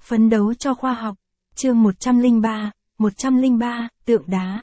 Phấn đấu cho khoa học. Chương 103, tượng đá.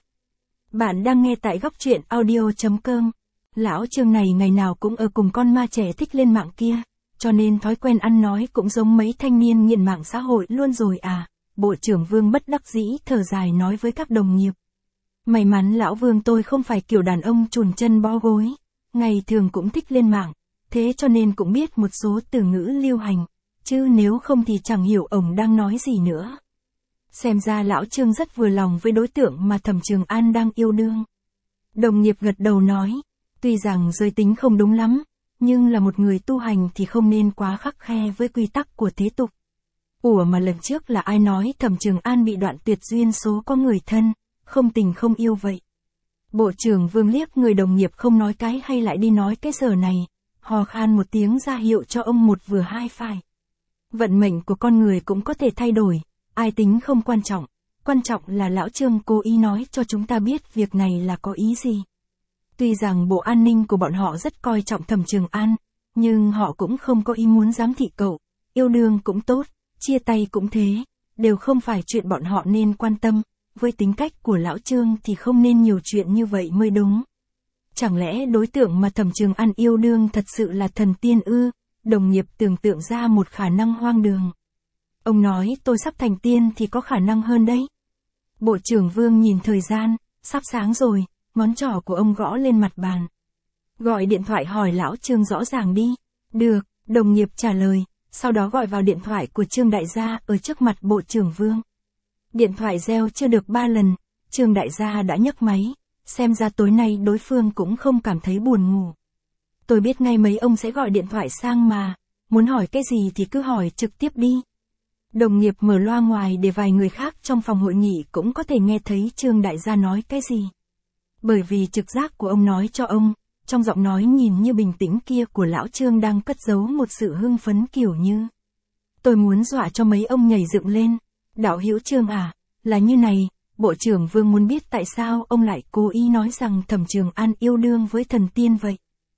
Bạn đang nghe tại góc truyện audio.com. Lão Trương này ngày nào cũng ở cùng con ma trẻ thích lên mạng kia, cho nên thói quen ăn nói cũng giống mấy thanh niên nghiện mạng xã hội luôn rồi à. Bộ trưởng Vương bất đắc dĩ thở dài nói với các đồng nghiệp. May mắn lão Vương tôi không phải kiểu đàn ông chùn chân bó gối, ngày thường cũng thích lên mạng, thế cho nên cũng biết một số từ ngữ lưu hành, chứ nếu không thì chẳng hiểu ổng đang nói gì nữa. Xem ra lão Trương rất vừa lòng với đối tượng mà Thẩm Trường An đang yêu đương. Đồng nghiệp gật đầu nói, tuy rằng giới tính không đúng lắm, nhưng là một người tu hành thì không nên quá khắt khe với quy tắc của thế tục. Ủa mà lần trước là ai nói Thẩm Trường An bị đoạn tuyệt duyên số có người thân, không tình không yêu vậy? Bộ trưởng Vương liếc người đồng nghiệp không nói cái hay lại đi nói cái giờ này, hò khan một tiếng ra hiệu cho ông một vừa hai phải. Vận mệnh của con người cũng có thể thay đổi, ai tính không quan trọng là lão Trương cố ý nói cho chúng ta biết việc này là có ý gì. Tuy rằng bộ an ninh của bọn họ rất coi trọng Thẩm Trường An, nhưng họ cũng không có ý muốn giám thị cậu, yêu đương cũng tốt, chia tay cũng thế, đều không phải chuyện bọn họ nên quan tâm, với tính cách của lão Trương thì không nên nhiều chuyện như vậy mới đúng. Chẳng lẽ đối tượng mà Thẩm Trường An yêu đương thật sự là thần tiên ư? Đồng nghiệp tưởng tượng ra một khả năng hoang đường. Ông nói tôi sắp thành tiên thì có khả năng hơn đấy. Bộ trưởng Vương nhìn thời gian, sắp sáng rồi, ngón trỏ của ông gõ lên mặt bàn. Gọi điện thoại hỏi lão Trương rõ ràng đi. Được, đồng nghiệp trả lời, sau đó gọi vào điện thoại của Trương đại gia ở trước mặt bộ trưởng Vương. Điện thoại reo chưa được 3 lần, Trương đại gia đã nhấc máy, xem ra tối nay đối phương cũng không cảm thấy buồn ngủ. Tôi biết ngay mấy ông sẽ gọi điện thoại sang mà, muốn hỏi cái gì thì cứ hỏi trực tiếp đi. Đồng nghiệp mở loa ngoài để vài người khác trong phòng hội nghị cũng có thể nghe thấy Trương đại gia nói cái gì. Bởi vì trực giác của ông nói cho ông, trong giọng nói nhìn như bình tĩnh kia của lão Trương đang cất giấu một sự hưng phấn kiểu như. Tôi muốn dọa cho mấy ông nhảy dựng lên. Đạo hữu Trương à, là như này, Bộ trưởng Vương muốn biết tại sao ông lại cố ý nói rằng Thẩm Trường An yêu đương với thần tiên vậy.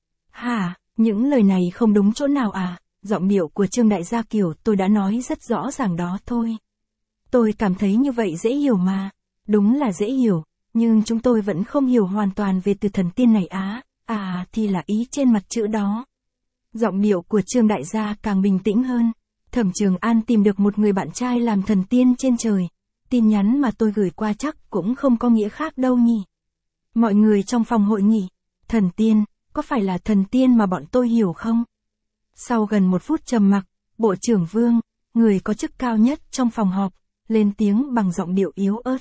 Hả, những lời này không đúng chỗ nào à? Giọng điệu của Trương đại gia kiểu tôi đã nói rất rõ ràng đó thôi. Tôi cảm thấy như vậy dễ hiểu mà. Đúng là dễ hiểu, nhưng chúng tôi vẫn không hiểu hoàn toàn về từ thần tiên này á. À thì là ý trên mặt chữ đó. Giọng điệu của Trương đại gia càng bình tĩnh hơn. Thẩm Trường An tìm được một người bạn trai làm thần tiên trên trời. Tin nhắn mà tôi gửi qua chắc cũng không có nghĩa khác đâu nhỉ. Mọi người trong phòng hội nghị. Thần tiên, có phải là thần tiên mà bọn tôi hiểu không? Sau gần 1 phút trầm mặc, Bộ trưởng Vương, người có chức cao nhất trong phòng họp, lên tiếng bằng giọng điệu yếu ớt.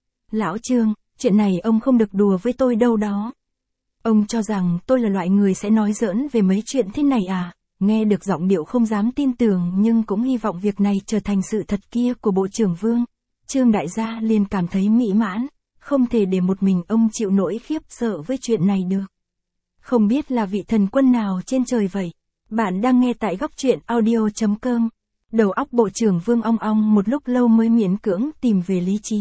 Lão Trương, chuyện này ông không được đùa với tôi đâu đó. Ông cho rằng tôi là loại người sẽ nói giỡn về mấy chuyện thế này à? Nghe được giọng điệu không dám tin tưởng nhưng cũng hy vọng việc này trở thành sự thật kia của Bộ trưởng Vương. Trương đại gia liền cảm thấy mỹ mãn, không thể để một mình ông chịu nỗi khiếp sợ với chuyện này được. Không biết là vị thần quân nào trên trời vậy? Bạn đang nghe tại góc truyện audio.com. Đầu óc Bộ trưởng Vương ong ong một lúc lâu mới miễn cưỡng tìm về lý trí.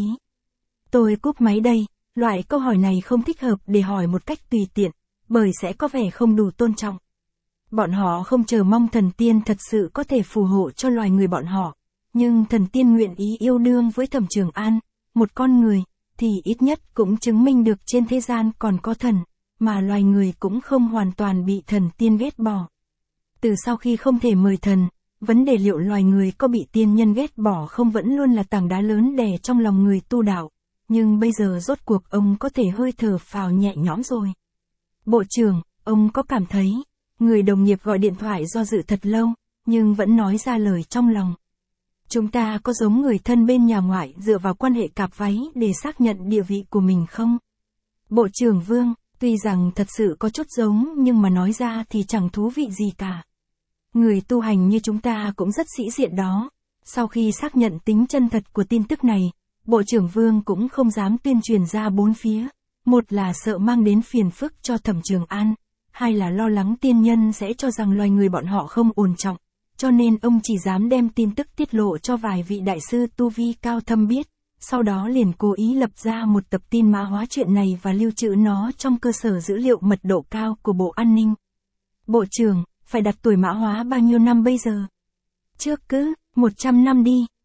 Tôi cúp máy đây, loại câu hỏi này không thích hợp để hỏi một cách tùy tiện, bởi sẽ có vẻ không đủ tôn trọng. Bọn họ không chờ mong thần tiên thật sự có thể phù hộ cho loài người bọn họ, nhưng thần tiên nguyện ý yêu đương với Thẩm Trường An, một con người, thì ít nhất cũng chứng minh được trên thế gian còn có thần, mà loài người cũng không hoàn toàn bị thần tiên ghét bỏ. Từ sau khi không thể mời thần, vấn đề liệu loài người có bị tiên nhân ghét bỏ không vẫn luôn là tảng đá lớn đè trong lòng người tu đạo, nhưng bây giờ rốt cuộc ông có thể hơi thở phào nhẹ nhõm rồi. Bộ trưởng, ông có cảm thấy, người đồng nghiệp gọi điện thoại do dự thật lâu, nhưng vẫn nói ra lời trong lòng. Chúng ta có giống người thân bên nhà ngoại dựa vào quan hệ cạp váy để xác nhận địa vị của mình không? Bộ trưởng Vương, tuy rằng thật sự có chút giống nhưng mà nói ra thì chẳng thú vị gì cả. Người tu hành như chúng ta cũng rất sĩ diện đó. Sau khi xác nhận tính chân thật của tin tức này, Bộ trưởng Vương cũng không dám tuyên truyền ra bốn phía. Một là sợ mang đến phiền phức cho Thẩm Trường An, hai là lo lắng tiên nhân sẽ cho rằng loài người bọn họ không ổn trọng. Cho nên ông chỉ dám đem tin tức tiết lộ cho vài vị đại sư tu vi cao thâm biết, sau đó liền cố ý lập ra một tập tin mã hóa chuyện này và lưu trữ nó trong cơ sở dữ liệu mật độ cao của Bộ An ninh. Bộ trưởng, phải đặt tuổi mã hóa bao nhiêu năm bây giờ? Trước cứ 100 năm đi,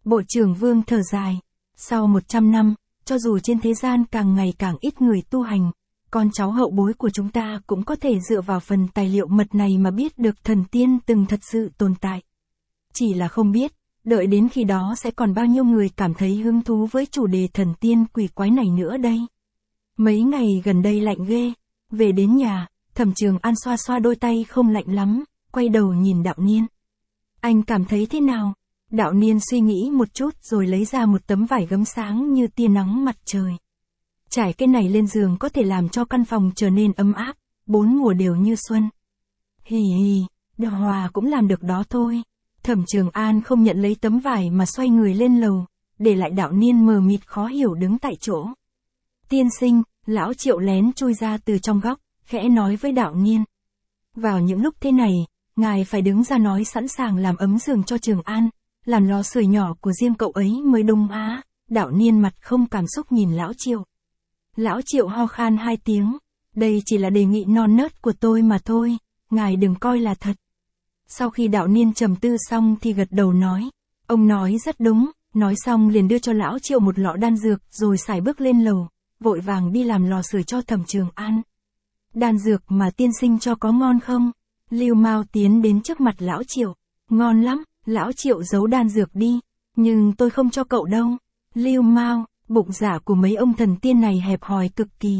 Bộ trưởng Vương thở dài. Sau 100 năm, cho dù trên thế gian càng ngày càng ít người tu hành, con cháu hậu bối của chúng ta cũng có thể dựa vào phần tài liệu mật này mà biết được thần tiên từng thật sự tồn tại. Chỉ là không biết, đợi đến khi đó sẽ còn bao nhiêu người cảm thấy hứng thú với chủ đề thần tiên quỷ quái này nữa đây. Mấy ngày gần đây lạnh ghê, về đến nhà, Thẩm Trường An xoa xoa đôi tay không lạnh lắm, quay đầu nhìn Đạo Niên. Anh cảm thấy thế nào? Đạo Niên suy nghĩ một chút rồi lấy ra một tấm vải gấm sáng như tia nắng mặt trời. Trải cái này lên giường có thể làm cho căn phòng trở nên ấm áp, 4 mùa đều như xuân. Hì hì, Đạo Hòa cũng làm được đó thôi. Thẩm Trường An không nhận lấy tấm vải mà xoay người lên lầu, để lại Đạo Niên mờ mịt khó hiểu đứng tại chỗ. Tiên sinh, lão Triệu lén chui ra từ trong góc, khẽ nói với Đạo Niên. Vào những lúc thế này, ngài phải đứng ra nói sẵn sàng làm ấm giường cho Trường An, làm lò sưởi nhỏ của riêng cậu ấy mới đúng á. Đạo Niên mặt không cảm xúc nhìn lão Triệu. Lão Triệu ho khan 2 tiếng. Đây chỉ là đề nghị non nớt của tôi mà thôi, ngài đừng coi là thật. Sau khi Đạo Niên trầm tư xong thì gật đầu nói. Ông nói rất đúng, nói xong liền đưa cho lão Triệu một lọ đan dược rồi sải bước lên lầu, vội vàng đi làm lò sưởi cho Thẩm Trường An. Đan dược mà tiên sinh cho có ngon không? Lưu Mao tiến đến trước mặt lão Triệu. Ngon lắm, lão Triệu giấu đan dược đi. Nhưng tôi không cho cậu đâu. Lưu Mao, bụng dạ của mấy ông thần tiên này hẹp hòi cực kỳ.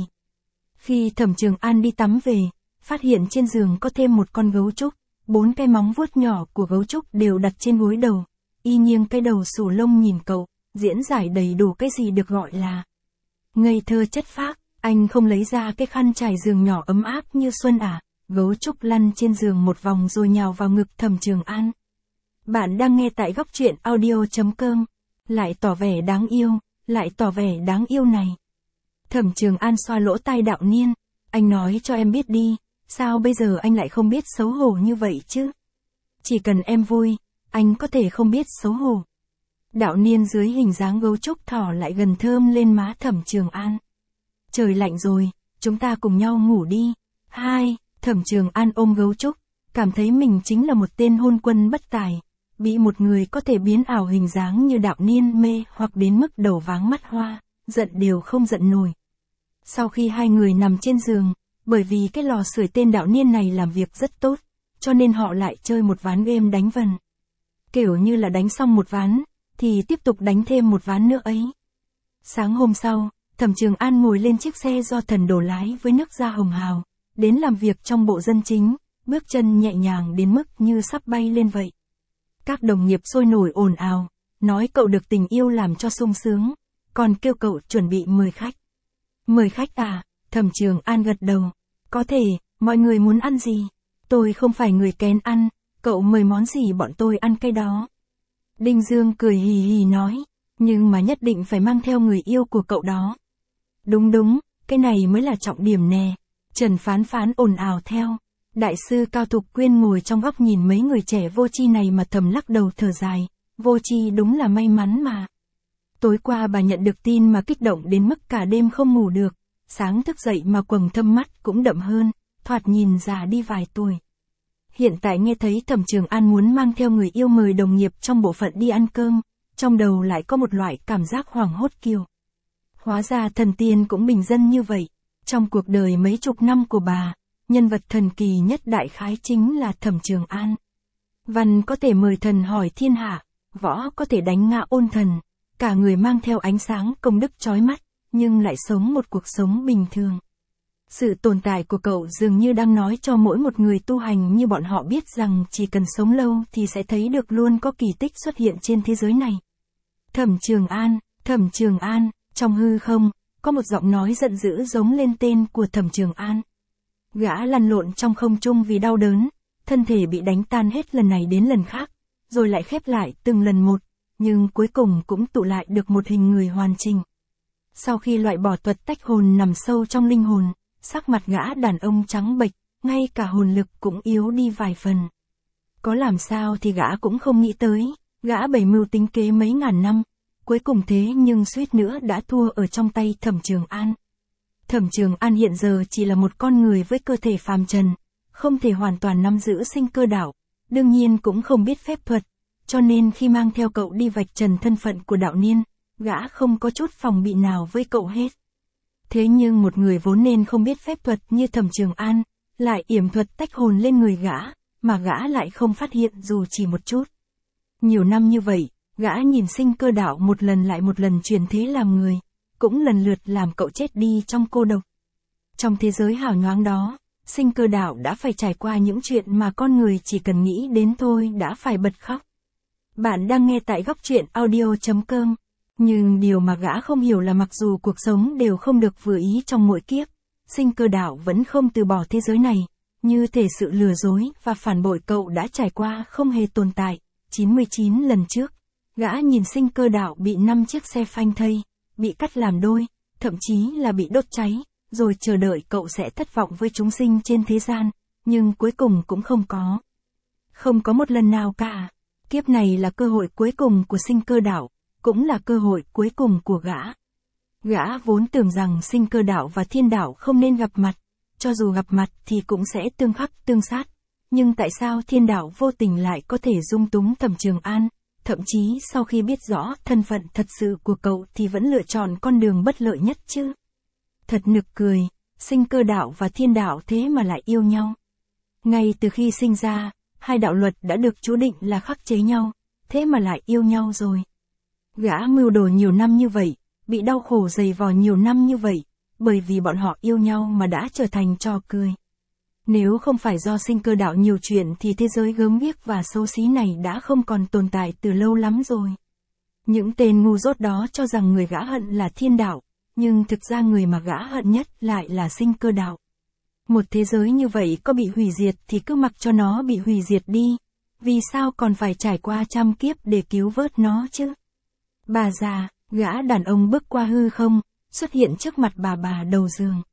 Khi Thẩm Trường An đi tắm về, phát hiện trên giường có thêm một con gấu trúc. 4 cái móng vuốt nhỏ của gấu trúc đều đặt trên gối đầu. Y nghiêng cái đầu xù lông nhìn cậu, diễn giải đầy đủ cái gì được gọi là ngây thơ chất phác. Anh không lấy ra cái khăn trải giường nhỏ ấm áp như xuân à? Gấu trúc lăn trên giường một vòng rồi nhào vào ngực Thẩm Trường An. Bạn đang nghe tại góc truyện audio.com. Lại tỏ vẻ đáng yêu, lại tỏ vẻ đáng yêu này. Thẩm Trường An xoa lỗ tai Đạo Niên. Anh nói cho em biết đi, sao bây giờ anh lại không biết xấu hổ như vậy chứ? Chỉ cần em vui, anh có thể không biết xấu hổ. Đạo Niên dưới hình dáng gấu trúc thỏ lại gần thơm lên má Thẩm Trường An. Trời lạnh rồi, chúng ta cùng nhau ngủ đi. Hai, Thẩm Trường An ôm gấu trúc, cảm thấy mình chính là một tên hôn quân bất tài, bị một người có thể biến ảo hình dáng như Đạo Niên mê hoặc đến mức đầu váng mắt hoa, giận đều không giận nổi. Sau khi hai người nằm trên giường, bởi vì cái lò sưởi tên Đạo Niên này làm việc rất tốt, cho nên họ lại chơi một ván game đánh vần. Kiểu như là đánh xong một ván, thì tiếp tục đánh thêm một ván nữa ấy. Sáng hôm sau, Thẩm Trường An ngồi lên chiếc xe do Thần Đồ lái với nước da hồng hào, đến làm việc trong bộ dân chính, bước chân nhẹ nhàng đến mức như sắp bay lên vậy. Các đồng nghiệp sôi nổi ồn ào, nói cậu được tình yêu làm cho sung sướng, còn kêu cậu chuẩn bị mời khách. Mời khách à? Thẩm Trường An gật đầu. Có thể, mọi người muốn ăn gì? Tôi không phải người kén ăn, cậu mời món gì bọn tôi ăn cái đó. Đinh Dương cười hì hì nói, nhưng mà nhất định phải mang theo người yêu của cậu đó. Đúng đúng, cái này mới là trọng điểm nè. Trần Phán Phán ồn ào theo. Đại sư Cao Thục Quyên ngồi trong góc nhìn mấy người trẻ vô tri này mà thầm lắc đầu thở dài. Vô tri đúng là may mắn mà. Tối qua bà nhận được tin mà kích động đến mức cả đêm không ngủ được. Sáng thức dậy mà quầng thâm mắt cũng đậm hơn, thoạt nhìn già đi vài tuổi. Hiện tại nghe thấy Thẩm Trường An muốn mang theo người yêu mời đồng nghiệp trong bộ phận đi ăn cơm, trong đầu lại có một loại cảm giác hoảng hốt kiều. Hóa ra thần tiên cũng bình dân như vậy. Trong cuộc đời mấy chục năm của bà, nhân vật thần kỳ nhất đại khái chính là Thẩm Trường An. Văn có thể mời thần hỏi thiên hạ, võ có thể đánh ngã ôn thần, cả người mang theo ánh sáng công đức chói mắt, nhưng lại sống một cuộc sống bình thường. Sự tồn tại của cậu dường như đang nói cho mỗi một người tu hành như bọn họ biết rằng chỉ cần sống lâu thì sẽ thấy được luôn có kỳ tích xuất hiện trên thế giới này. Thẩm Trường An, trong hư không, có một giọng nói giận dữ giống lên tên của Thẩm Trường An. Gã lăn lộn trong không trung vì đau đớn, thân thể bị đánh tan hết lần này đến lần khác, rồi lại khép lại từng lần một, nhưng cuối cùng cũng tụ lại được một hình người hoàn chỉnh. Sau khi loại bỏ thuật tách hồn nằm sâu trong linh hồn, sắc mặt gã đàn ông trắng bệch, ngay cả hồn lực cũng yếu đi vài phần. Có làm sao thì gã cũng không nghĩ tới, gã bày mưu tính kế mấy ngàn năm, cuối cùng thế nhưng suýt nữa đã thua ở trong tay Thẩm Trường An. Thẩm Trường An hiện giờ chỉ là một con người với cơ thể phàm trần, không thể hoàn toàn nắm giữ sinh cơ đạo, đương nhiên cũng không biết phép thuật, cho nên khi mang theo cậu đi vạch trần thân phận của đạo niên, gã không có chút phòng bị nào với cậu hết. Thế nhưng một người vốn nên không biết phép thuật như Thẩm Trường An, lại yểm thuật tách hồn lên người gã, mà gã lại không phát hiện dù chỉ một chút. Nhiều năm như vậy, gã nhìn Sinh Cơ Đạo một lần lại một lần chuyển thế làm người, cũng lần lượt làm cậu chết đi trong cô độc. Trong thế giới hào nhoáng đó, Sinh Cơ Đạo đã phải trải qua những chuyện mà con người chỉ cần nghĩ đến thôi đã phải bật khóc. Bạn đang nghe tại góc truyện audio.com. Nhưng điều mà gã không hiểu là mặc dù cuộc sống đều không được vừa ý trong mỗi kiếp, Sinh Cơ Đạo vẫn không từ bỏ thế giới này, như thể sự lừa dối và phản bội cậu đã trải qua không hề tồn tại. 99 lần trước, gã nhìn Sinh Cơ Đạo bị 5 chiếc xe phanh thây, bị cắt làm đôi, thậm chí là bị đốt cháy, rồi chờ đợi cậu sẽ thất vọng với chúng sinh trên thế gian, nhưng cuối cùng cũng không có. Không có một lần nào cả. Kiếp này là cơ hội cuối cùng của Sinh Cơ Đạo, cũng là cơ hội cuối cùng của gã. Gã vốn tưởng rằng Sinh Cơ Đạo và Thiên Đạo không nên gặp mặt, cho dù gặp mặt thì cũng sẽ tương khắc tương sát. Nhưng tại sao Thiên Đạo vô tình lại có thể dung túng Thẩm Trường An, thậm chí sau khi biết rõ thân phận thật sự của cậu thì vẫn lựa chọn con đường bất lợi nhất chứ? Thật nực cười, Sinh Cơ Đạo và Thiên Đạo thế mà lại yêu nhau. Ngay từ khi sinh ra, hai đạo luật đã được chú định là khắc chế nhau, thế mà lại yêu nhau rồi. Gã mưu đồ nhiều năm như vậy, bị đau khổ dày vò nhiều năm như vậy, bởi vì bọn họ yêu nhau mà đã trở thành trò cười. Nếu không phải do Sinh Cơ Đạo nhiều chuyện thì thế giới gớm ghiếc và xấu xí này đã không còn tồn tại từ lâu lắm rồi. Những tên ngu dốt đó cho rằng người gã hận là Thiên Đạo, nhưng thực ra người mà gã hận nhất lại là Sinh Cơ Đạo. Một thế giới như vậy có bị hủy diệt thì cứ mặc cho nó bị hủy diệt đi, vì sao còn phải trải qua trăm kiếp để cứu vớt nó chứ? Bà già, gã đàn ông bước qua hư không, xuất hiện trước mặt bà đầu giường.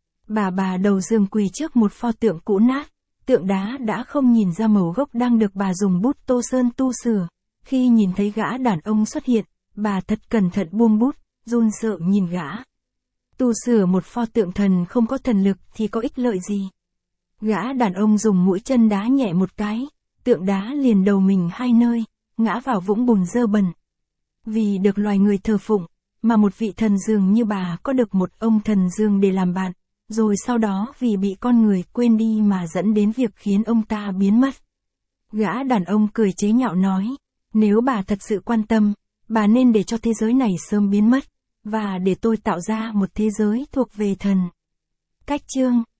Bà đầu giường quỳ trước một pho tượng cũ nát, tượng đá đã không nhìn ra màu gốc đang được bà dùng bút tô sơn tu sửa. Khi nhìn thấy gã đàn ông xuất hiện, bà thật cẩn thận buông bút, run sợ nhìn gã. Tu sửa một pho tượng thần không có thần lực thì có ích lợi gì? Gã đàn ông dùng mũi chân đá nhẹ một cái, tượng đá liền đầu mình hai nơi, ngã vào vũng bùn dơ bẩn. Vì được loài người thờ phụng, mà một vị thần dường như bà có được một ông thần dương để làm bạn, rồi sau đó vì bị con người quên đi mà dẫn đến việc khiến ông ta biến mất. Gã đàn ông cười chế nhạo nói, nếu bà thật sự quan tâm, bà nên để cho thế giới này sớm biến mất, và để tôi tạo ra một thế giới thuộc về thần. Cách chương